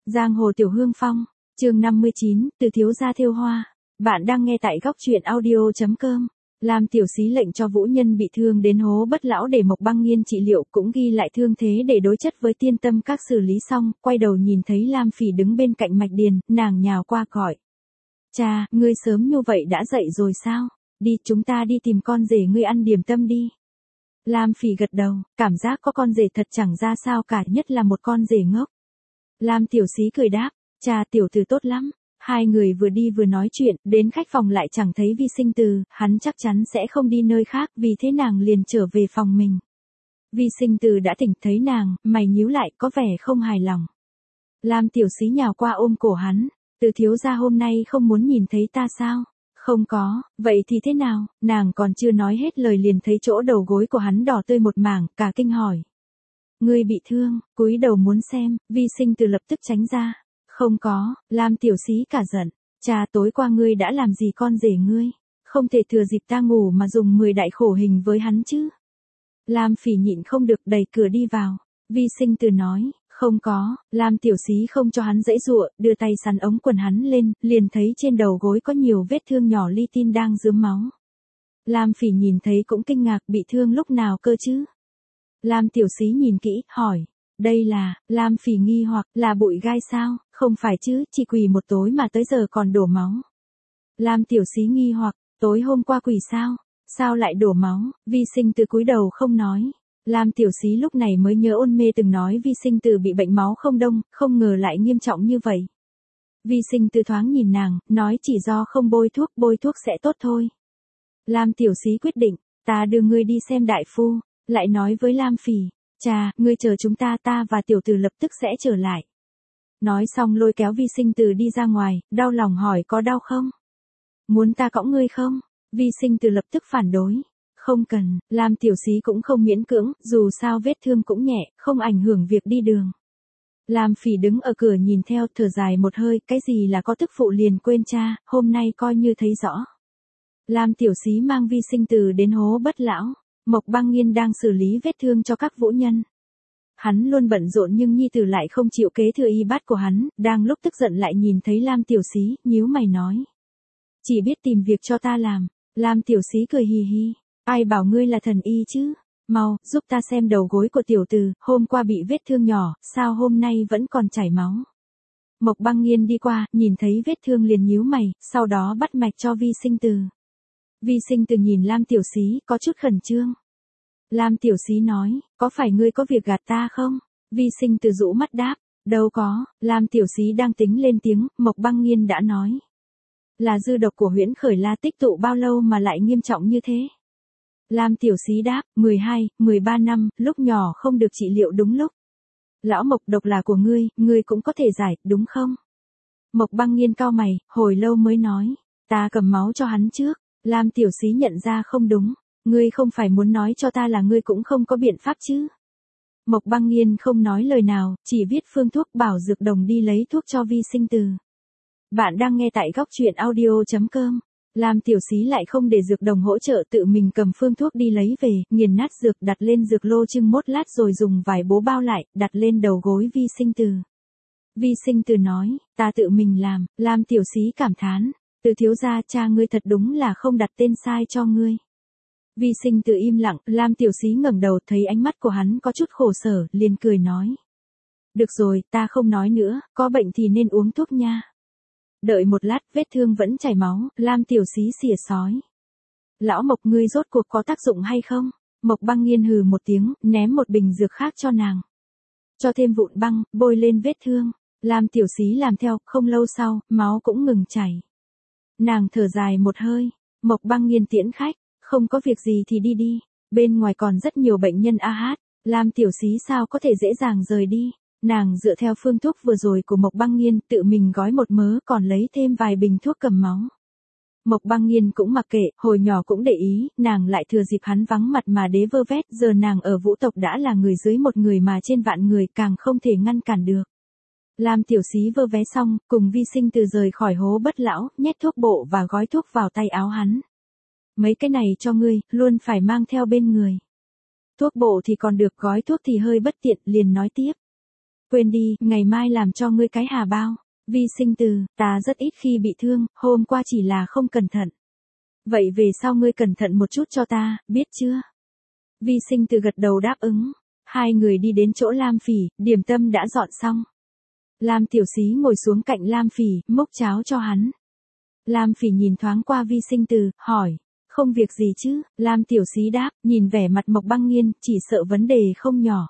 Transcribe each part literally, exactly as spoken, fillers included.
Giang hồ Tiểu Hương Phong, chương năm mươi chín, từ thiếu gia thêu hoa. Bạn đang nghe tại góc truyện audio chấm com. Lam Tiểu Xí lệnh cho vũ nhân bị thương đến hố bất lão để Mộc Băng Nghiên trị liệu, cũng ghi lại thương thế để đối chất với Tiên Tâm Các xử lý xong, quay đầu nhìn thấy Lam Phỉ đứng bên cạnh Mạch Điền, nàng nhào qua gọi. Cha, ngươi sớm như vậy đã dậy rồi sao? Đi, chúng ta đi tìm con rể ngươi ăn điểm tâm đi. Lam Phỉ gật đầu, cảm giác có con rể thật chẳng ra sao cả, nhất là một con rể ngốc. Lam Tiểu Xí cười đáp, cha tiểu tử tốt lắm. Hai người vừa đi vừa nói chuyện, đến khách phòng lại chẳng thấy Vi Sinh Từ, hắn chắc chắn sẽ không đi nơi khác, vì thế nàng liền trở về phòng mình. Vi Sinh Từ đã tỉnh, thấy nàng, mày nhíu lại, có vẻ không hài lòng. Lam Tiểu Xí nhào qua ôm cổ hắn, từ thiếu gia hôm nay không muốn nhìn thấy ta sao? Không có, vậy thì thế nào? Nàng còn chưa nói hết lời liền thấy chỗ đầu gối của hắn đỏ tươi một mảng, cả kinh hỏi. Ngươi bị thương, cúi đầu muốn xem, Vi Sinh Từ lập tức tránh ra. Không có, Lam Tiểu Xí cả giận. Cha, tối qua ngươi đã làm gì con rể ngươi? Không thể thừa dịp ta ngủ mà dùng mười đại khổ hình với hắn chứ. Lam Phỉ nhịn không được đẩy cửa đi vào. Vi Sinh Từ nói, không có. Lam Tiểu Xí không cho hắn giãy giụa, đưa tay sắn ống quần hắn lên, liền thấy trên đầu gối có nhiều vết thương nhỏ li tin đang rướm máu. Lam Phỉ nhìn thấy cũng kinh ngạc, bị thương lúc nào cơ chứ? Lam Tiểu Xí nhìn kỹ, hỏi. Đây là, Lam Phỉ nghi hoặc, là bụi gai sao? Không phải chứ, chỉ quỳ một tối mà tới giờ còn đổ máu. Lam Tiểu Xí nghi hoặc, tối hôm qua quỳ sao? Sao lại đổ máu? Vi Sinh Từ cúi đầu không nói. Lam Tiểu Xí lúc này mới nhớ ôn mê từng nói Vi Sinh Từ bị bệnh máu không đông, không ngờ lại nghiêm trọng như vậy. Vi Sinh Từ thoáng nhìn nàng, nói chỉ do không bôi thuốc, bôi thuốc sẽ tốt thôi. Lam Tiểu Xí quyết định, ta đưa ngươi đi xem đại phu, lại nói với Lam Phỉ. Cha, ngươi chờ chúng ta, ta và tiểu tử lập tức sẽ trở lại. Nói xong lôi kéo Vi Sinh Từ đi ra ngoài, đau lòng hỏi có đau không? Muốn ta cõng ngươi không? Vi Sinh Từ lập tức phản đối. Không cần, Lam Tiểu Xí cũng không miễn cưỡng, dù sao vết thương cũng nhẹ, không ảnh hưởng việc đi đường. Lam Phỉ đứng ở cửa nhìn theo, thở dài một hơi, cái gì là có tức phụ liền quên cha, hôm nay coi như thấy rõ. Lam Tiểu Xí mang Vi Sinh Từ đến hố bất lão. Mộc Băng Nghiên đang xử lý vết thương cho các vũ nhân. Hắn luôn bận rộn nhưng nhi tử lại không chịu kế thừa y bát của hắn, đang lúc tức giận lại nhìn thấy Lam Tiểu Xí, nhíu mày nói. Chỉ biết tìm việc cho ta làm. Lam Tiểu Xí cười hì hì. Ai bảo ngươi là thần y chứ? Mau, giúp ta xem đầu gối của tiểu tử, hôm qua bị vết thương nhỏ, sao hôm nay vẫn còn chảy máu? Mộc Băng Nghiên đi qua, nhìn thấy vết thương liền nhíu mày, sau đó bắt mạch cho Vi Sinh Từ. Vi Sinh Từ nhìn Lam Tiểu Xí, có chút khẩn trương. Lam Tiểu Xí nói, có phải ngươi có việc gạt ta không? Vi Sinh Từ rũ mắt đáp, đâu có. Lam Tiểu Xí đang tính lên tiếng, Mộc Băng Nghiên đã nói. Là dư độc của huyễn khởi la tích tụ bao lâu mà lại nghiêm trọng như thế? Lam Tiểu Xí đáp, mười hai, mười ba năm, lúc nhỏ không được trị liệu đúng lúc. Lão Mộc, độc là của ngươi, ngươi cũng có thể giải, đúng không? Mộc Băng Nghiên cau mày, hồi lâu mới nói, ta cầm máu cho hắn trước. Lam Tiểu Xí nhận ra không đúng, ngươi không phải muốn nói cho ta là ngươi cũng không có biện pháp chứ? Mộc Băng Nghiên không nói lời nào, chỉ viết phương thuốc bảo dược đồng đi lấy thuốc cho Vi Sinh Từ. Bạn đang nghe tại góc truyện audio chấm com. Lam Tiểu Xí lại không để dược đồng hỗ trợ, tự mình cầm phương thuốc đi lấy về, nghiền nát dược đặt lên dược lô trưng mốt lát rồi dùng vải bố bao lại, đặt lên đầu gối Vi Sinh Từ. Vi Sinh Từ nói, ta tự mình làm. Lam Tiểu Xí cảm thán. Từ thiếu gia, cha ngươi thật đúng là không đặt tên sai cho ngươi. Vi Sinh Từ im lặng, Lam Tiểu Xí ngẩng đầu thấy ánh mắt của hắn có chút khổ sở, liền cười nói. Được rồi, ta không nói nữa, có bệnh thì nên uống thuốc nha. Đợi một lát, vết thương vẫn chảy máu, Lam Tiểu Xí xỉa sói. Lão Mộc, ngươi rốt cuộc có tác dụng hay không? Mộc Băng Nghiên hừ một tiếng, ném một bình dược khác cho nàng. Cho thêm vụn băng, bôi lên vết thương. Lam Tiểu Xí làm theo, không lâu sau, máu cũng ngừng chảy. Nàng thở dài một hơi. Mộc Băng Nghiên tiễn khách, không có việc gì thì đi đi. Bên ngoài còn rất nhiều bệnh nhân a hát. Lam Tiểu Xí sao có thể dễ dàng rời đi. Nàng dựa theo phương thuốc vừa rồi của Mộc Băng Nghiên, tự mình gói một mớ còn lấy thêm vài bình thuốc cầm máu. Mộc Băng Nghiên cũng mặc kệ, hồi nhỏ cũng để ý, nàng lại thừa dịp hắn vắng mặt mà đế vơ vét, giờ nàng ở Vũ tộc đã là người dưới một người mà trên vạn người, càng không thể ngăn cản được. Lam Tiểu Xí vơ vé xong, cùng Vi Sinh Từ rời khỏi hố bất lão, nhét thuốc bộ và gói thuốc vào tay áo hắn. Mấy cái này cho ngươi, luôn phải mang theo bên người. Thuốc bộ thì còn được, gói thuốc thì hơi bất tiện, liền nói tiếp. Quên đi, ngày mai làm cho ngươi cái hà bao. Vi Sinh Từ, ta rất ít khi bị thương, hôm qua chỉ là không cẩn thận. Vậy về sau ngươi cẩn thận một chút cho ta, biết chưa? Vi Sinh Từ gật đầu đáp ứng. Hai người đi đến chỗ Lam Phỉ, điểm tâm đã dọn xong. Lam Tiểu Xí ngồi xuống cạnh Lam Phỉ, múc cháo cho hắn. Lam Phỉ nhìn thoáng qua Vi Sinh Từ, hỏi, không việc gì chứ? Lam Tiểu Xí đáp, nhìn vẻ mặt Mộc Băng Nghiên, chỉ sợ vấn đề không nhỏ.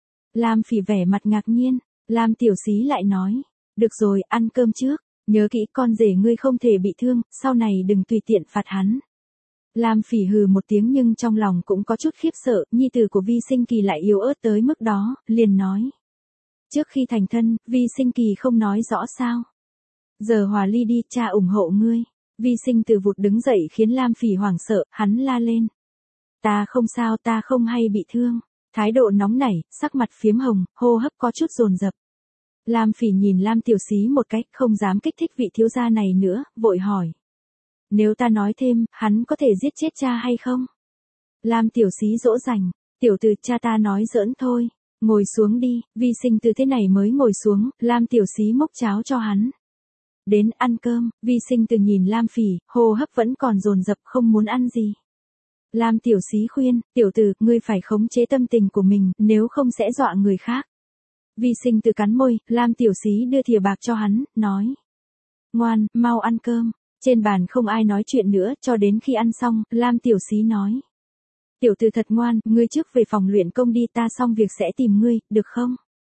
Lam Phỉ vẻ mặt ngạc nhiên, Lam Tiểu Xí lại nói, được rồi, ăn cơm trước, nhớ kỹ con rể ngươi không thể bị thương, sau này đừng tùy tiện phạt hắn. Lam Phỉ hừ một tiếng nhưng trong lòng cũng có chút khiếp sợ, nhi tử của Vi Sinh Kỳ lại yếu ớt tới mức đó, liền nói. Trước khi thành thân, Vi Sinh Kỳ không nói rõ sao. Giờ hòa ly đi, cha ủng hộ ngươi. Vi Sinh Từ vụt đứng dậy khiến Lam Phỉ hoảng sợ, hắn la lên. Ta không sao, ta không hay bị thương. Thái độ nóng nảy, sắc mặt phiếm hồng, hô hấp có chút dồn dập. Lam Phỉ nhìn Lam Tiểu Xí một cách, không dám kích thích vị thiếu gia này nữa, vội hỏi. Nếu ta nói thêm, hắn có thể giết chết cha hay không? Lam Tiểu Xí dỗ dành, tiểu tử, cha ta nói giỡn thôi. Ngồi xuống đi, Vi Sinh Từ thế này mới ngồi xuống, Lam Tiểu Xí múc cháo cho hắn. Đến ăn cơm, Vi Sinh Từ nhìn Lam Phỉ, hô hấp vẫn còn dồn dập không muốn ăn gì. Lam Tiểu Xí khuyên, tiểu tử, ngươi phải khống chế tâm tình của mình, nếu không sẽ dọa người khác. Vi Sinh Từ cắn môi, Lam Tiểu Xí đưa thìa bạc cho hắn, nói. Ngoan, mau ăn cơm. Trên bàn không ai nói chuyện nữa, cho đến khi ăn xong, Lam Tiểu Xí nói. Tiểu tử thật ngoan, ngươi trước về phòng luyện công đi, ta xong việc sẽ tìm ngươi, được không?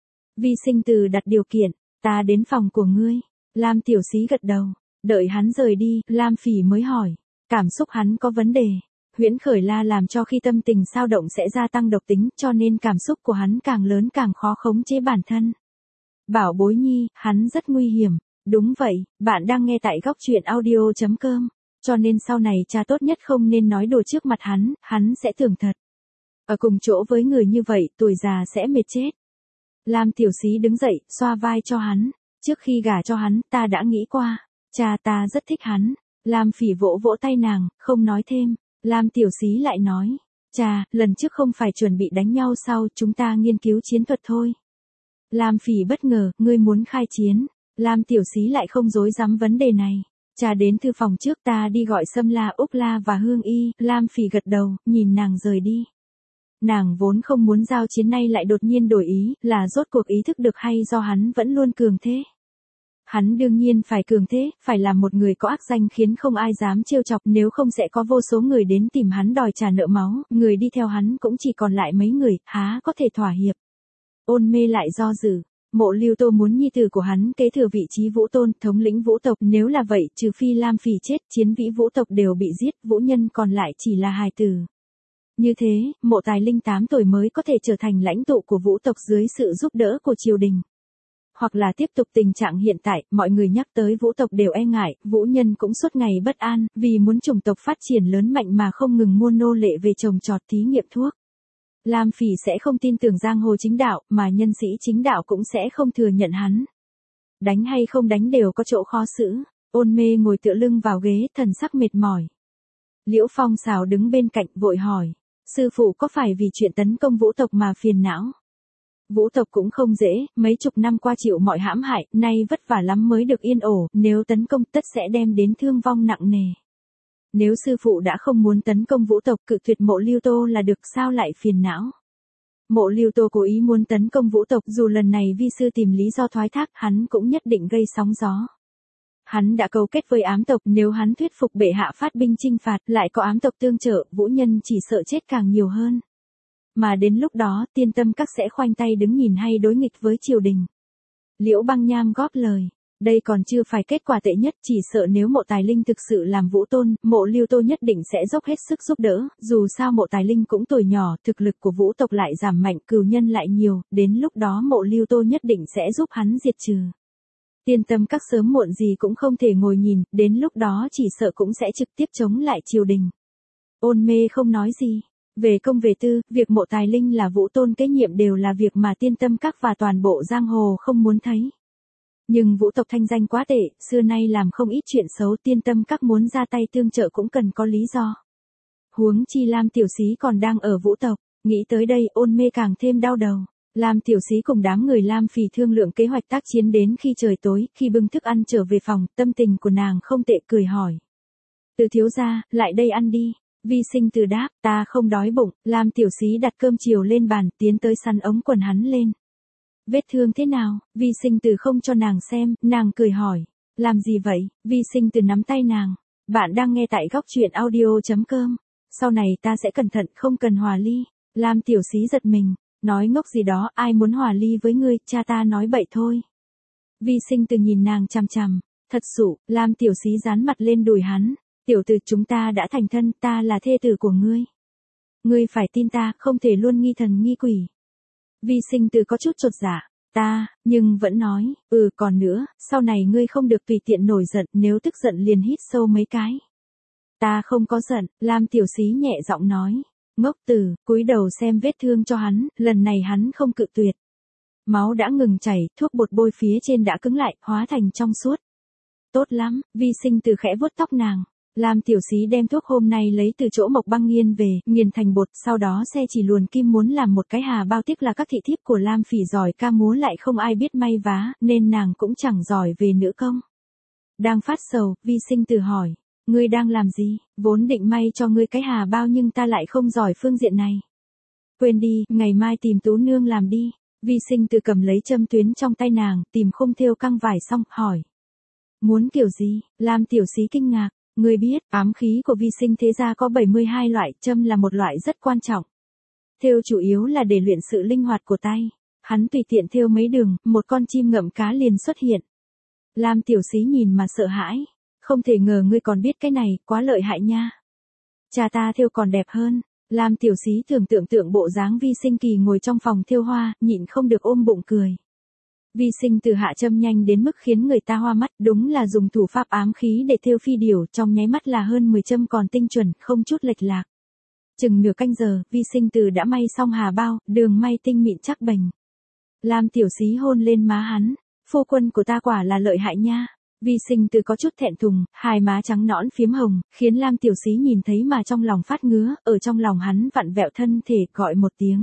Vi Sinh Từ đặt điều kiện, ta đến phòng của ngươi. Lam Tiểu Xí gật đầu, đợi hắn rời đi, Lam Phỉ mới hỏi, cảm xúc hắn có vấn đề. Huyễn khởi la làm cho khi tâm tình xao động sẽ gia tăng độc tính, cho nên cảm xúc của hắn càng lớn càng khó khống chế bản thân. Bảo bối nhi, hắn rất nguy hiểm. Đúng vậy, bạn đang nghe tại góc truyện audio chấm com, cho nên sau này cha tốt nhất không nên nói đùa trước mặt hắn, hắn sẽ tưởng thật. Ở cùng chỗ với người như vậy, tuổi già sẽ mệt chết. Lam Tiểu Xí đứng dậy, xoa vai cho hắn, trước khi gả cho hắn, ta đã nghĩ qua, cha ta rất thích hắn. Lam Phỉ vỗ vỗ tay nàng, không nói thêm. Lam Tiểu Xí lại nói, cha, lần trước không phải chuẩn bị đánh nhau sao, chúng ta nghiên cứu chiến thuật thôi. Lam Phỉ bất ngờ, ngươi muốn khai chiến. Lam Tiểu Xí lại không dối dám vấn đề này. Cha đến thư phòng trước, ta đi gọi Sâm La, Úc La và Hương Y. Lam Phỉ gật đầu, nhìn nàng rời đi. Nàng vốn không muốn giao chiến, nay lại đột nhiên đổi ý, là rốt cuộc ý thức được hay do hắn vẫn luôn cường thế. Hắn đương nhiên phải cường thế, phải là một người có ác danh khiến không ai dám trêu chọc, nếu không sẽ có vô số người đến tìm hắn đòi trả nợ máu, người đi theo hắn cũng chỉ còn lại mấy người, há có thể thỏa hiệp. Ôn Mê lại do dự. Mộ Lưu Tô muốn nhi tử của hắn kế thừa vị trí Vũ Tôn, thống lĩnh Vũ tộc, nếu là vậy, trừ phi Lam Phỉ chết, chiến vĩ Vũ tộc đều bị giết, Vũ Nhân còn lại chỉ là hài tử. Như thế, Mộ Tài Linh tám tuổi mới có thể trở thành lãnh tụ của Vũ tộc dưới sự giúp đỡ của triều đình. Hoặc là tiếp tục tình trạng hiện tại, mọi người nhắc tới Vũ tộc đều e ngại, Vũ Nhân cũng suốt ngày bất an, vì muốn chủng tộc phát triển lớn mạnh mà không ngừng mua nô lệ về trồng trọt thí nghiệm thuốc. Lam Phỉ sẽ không tin tưởng giang hồ chính đạo, mà nhân sĩ chính đạo cũng sẽ không thừa nhận hắn. Đánh hay không đánh đều có chỗ khó xử. Ôn Mê ngồi tựa lưng vào ghế, thần sắc mệt mỏi. Liễu Phong Sào đứng bên cạnh vội hỏi, sư phụ có phải vì chuyện tấn công Vũ tộc mà phiền não? Vũ tộc cũng không dễ, mấy chục năm qua chịu mọi hãm hại, nay vất vả lắm mới được yên ổn, nếu tấn công tất sẽ đem đến thương vong nặng nề. Nếu sư phụ đã không muốn tấn công Vũ tộc, cự tuyệt Mộ Lưu Tô là được, sao lại phiền não? Mộ Lưu Tô cố ý muốn tấn công Vũ tộc, dù lần này vi sư tìm lý do thoái thác, hắn cũng nhất định gây sóng gió. Hắn đã cấu kết với ám tộc, nếu hắn thuyết phục bệ hạ phát binh chinh phạt, lại có ám tộc tương trợ, Vũ Nhân chỉ sợ chết càng nhiều hơn. Mà đến lúc đó, Tiên Tâm Các sẽ khoanh tay đứng nhìn hay đối nghịch với triều đình. Liễu Băng Nham góp lời. Đây còn chưa phải kết quả tệ nhất, chỉ sợ nếu Mộ Tài Linh thực sự làm Vũ Tôn, Mộ Lưu Tô nhất định sẽ dốc hết sức giúp đỡ, dù sao Mộ Tài Linh cũng tuổi nhỏ, thực lực của Vũ tộc lại giảm mạnh, cừu nhân lại nhiều, đến lúc đó Mộ Lưu Tô nhất định sẽ giúp hắn diệt trừ. Tiên Tâm Các sớm muộn gì cũng không thể ngồi nhìn, đến lúc đó chỉ sợ cũng sẽ trực tiếp chống lại triều đình. Ôn Mê không nói gì. Về công về tư, việc Mộ Tài Linh là Vũ Tôn kế nhiệm đều là việc mà Tiên Tâm Các và toàn bộ giang hồ không muốn thấy. Nhưng Vũ tộc thanh danh quá tệ, xưa nay làm không ít chuyện xấu, Tiên Tâm Các muốn ra tay tương trợ cũng cần có lý do. Huống chi Lam Tiểu Xí còn đang ở Vũ tộc, nghĩ tới đây Ôn Mê càng thêm đau đầu. Lam tiểu sĩ cùng đám người Lam Phỉ thương lượng kế hoạch tác chiến đến khi trời tối, khi bưng thức ăn trở về phòng, tâm tình của nàng không tệ, cười hỏi. Từ thiếu gia, lại đây ăn đi. Vi Sinh Từ đáp, ta không đói bụng. Lam tiểu sĩ đặt cơm chiều lên bàn, tiến tới sắn ống quần hắn lên. Vết thương thế nào? Vi Sinh Từ không cho nàng xem, nàng cười hỏi. Làm gì vậy? Vi Sinh Từ nắm tay nàng. Bạn đang nghe tại góc truyện audio chấm com. Sau này ta sẽ cẩn thận, không cần hòa ly. Lam tiểu sĩ giật mình. Nói ngốc gì đó, ai muốn hòa ly với ngươi, cha ta nói bậy thôi. Vi Sinh Từ nhìn nàng chằm chằm. Thật sự, Lam tiểu sĩ dán mặt lên đùi hắn. Tiểu tử, chúng ta đã thành thân, ta là thê tử của ngươi. Ngươi phải tin ta, không thể luôn nghi thần nghi quỷ. Vi Sinh Từ có chút chột dạ. Ta, nhưng vẫn nói, ừ còn nữa, sau này ngươi không được tùy tiện nổi giận, nếu tức giận liền hít sâu mấy cái. Ta không có giận, Lam tiểu sĩ nhẹ giọng nói. Ngốc tử, cúi đầu xem vết thương cho hắn, lần này hắn không cự tuyệt. Máu đã ngừng chảy, thuốc bột bôi phía trên đã cứng lại, hóa thành trong suốt. Tốt lắm, Vi Sinh Từ khẽ vuốt tóc nàng. Lam tiểu sĩ đem thuốc hôm nay lấy từ chỗ Mộc Băng Nghiên về, nghiền thành bột, sau đó xe chỉ luồn kim muốn làm một cái hà bao, tiếc là các thị thiếp của Lam Phỉ giỏi ca múa lại không ai biết may vá, nên nàng cũng chẳng giỏi về nữ công. Đang phát sầu, Vi Sinh Từ hỏi, ngươi đang làm gì? Vốn định may cho ngươi cái hà bao nhưng ta lại không giỏi phương diện này. Quên đi, ngày mai tìm Tú nương làm đi. Vi Sinh Từ cầm lấy châm tuyến trong tay nàng, tìm khung thêu căng vải xong, hỏi. Muốn kiểu gì? Lam tiểu sĩ kinh ngạc. Ngươi biết, ám khí của Vi Sinh thế gia có bảy mươi hai loại, châm là một loại rất quan trọng. Thêu chủ yếu là để luyện sự linh hoạt của tay. Hắn tùy tiện thêu mấy đường, một con chim ngậm cá liền xuất hiện. Lam tiểu sĩ nhìn mà sợ hãi. Không thể ngờ ngươi còn biết cái này, quá lợi hại nha. Cha ta thêu còn đẹp hơn. Lam tiểu sĩ tưởng tượng tượng bộ dáng Vi Sinh Kỳ ngồi trong phòng thêu hoa, nhịn không được ôm bụng cười. Vi Sinh Từ hạ châm nhanh đến mức khiến người ta hoa mắt, đúng là dùng thủ pháp ám khí để thêu phi điểu, trong nháy mắt là hơn mười châm còn tinh chuẩn, không chút lệch lạc. Chừng nửa canh giờ, Vi Sinh Từ đã may xong hà bao, đường may tinh mịn chắc bềnh. Lam tiểu sĩ hôn lên má hắn, phu quân của ta quả là lợi hại nha. Vi Sinh Từ có chút thẹn thùng, hai má trắng nõn phiếm hồng, khiến Lam tiểu sĩ nhìn thấy mà trong lòng phát ngứa, ở trong lòng hắn vặn vẹo thân thể, gọi một tiếng.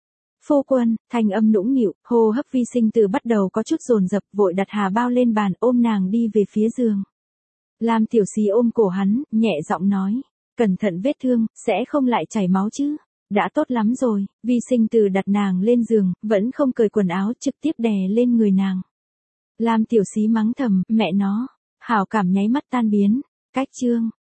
Phu quân, thanh âm nũng nịu, hô hấp Vi Sinh Từ bắt đầu có chút dồn dập, vội đặt hà bao lên bàn, ôm nàng đi về phía giường. Lam tiểu sĩ ôm cổ hắn, nhẹ giọng nói, cẩn thận vết thương, sẽ không lại chảy máu chứ. Đã tốt lắm rồi. Vi Sinh Từ đặt nàng lên giường, vẫn không cởi quần áo, trực tiếp đè lên người nàng. Lam tiểu sĩ mắng thầm, mẹ nó, hảo cảm nháy mắt tan biến. Cách chương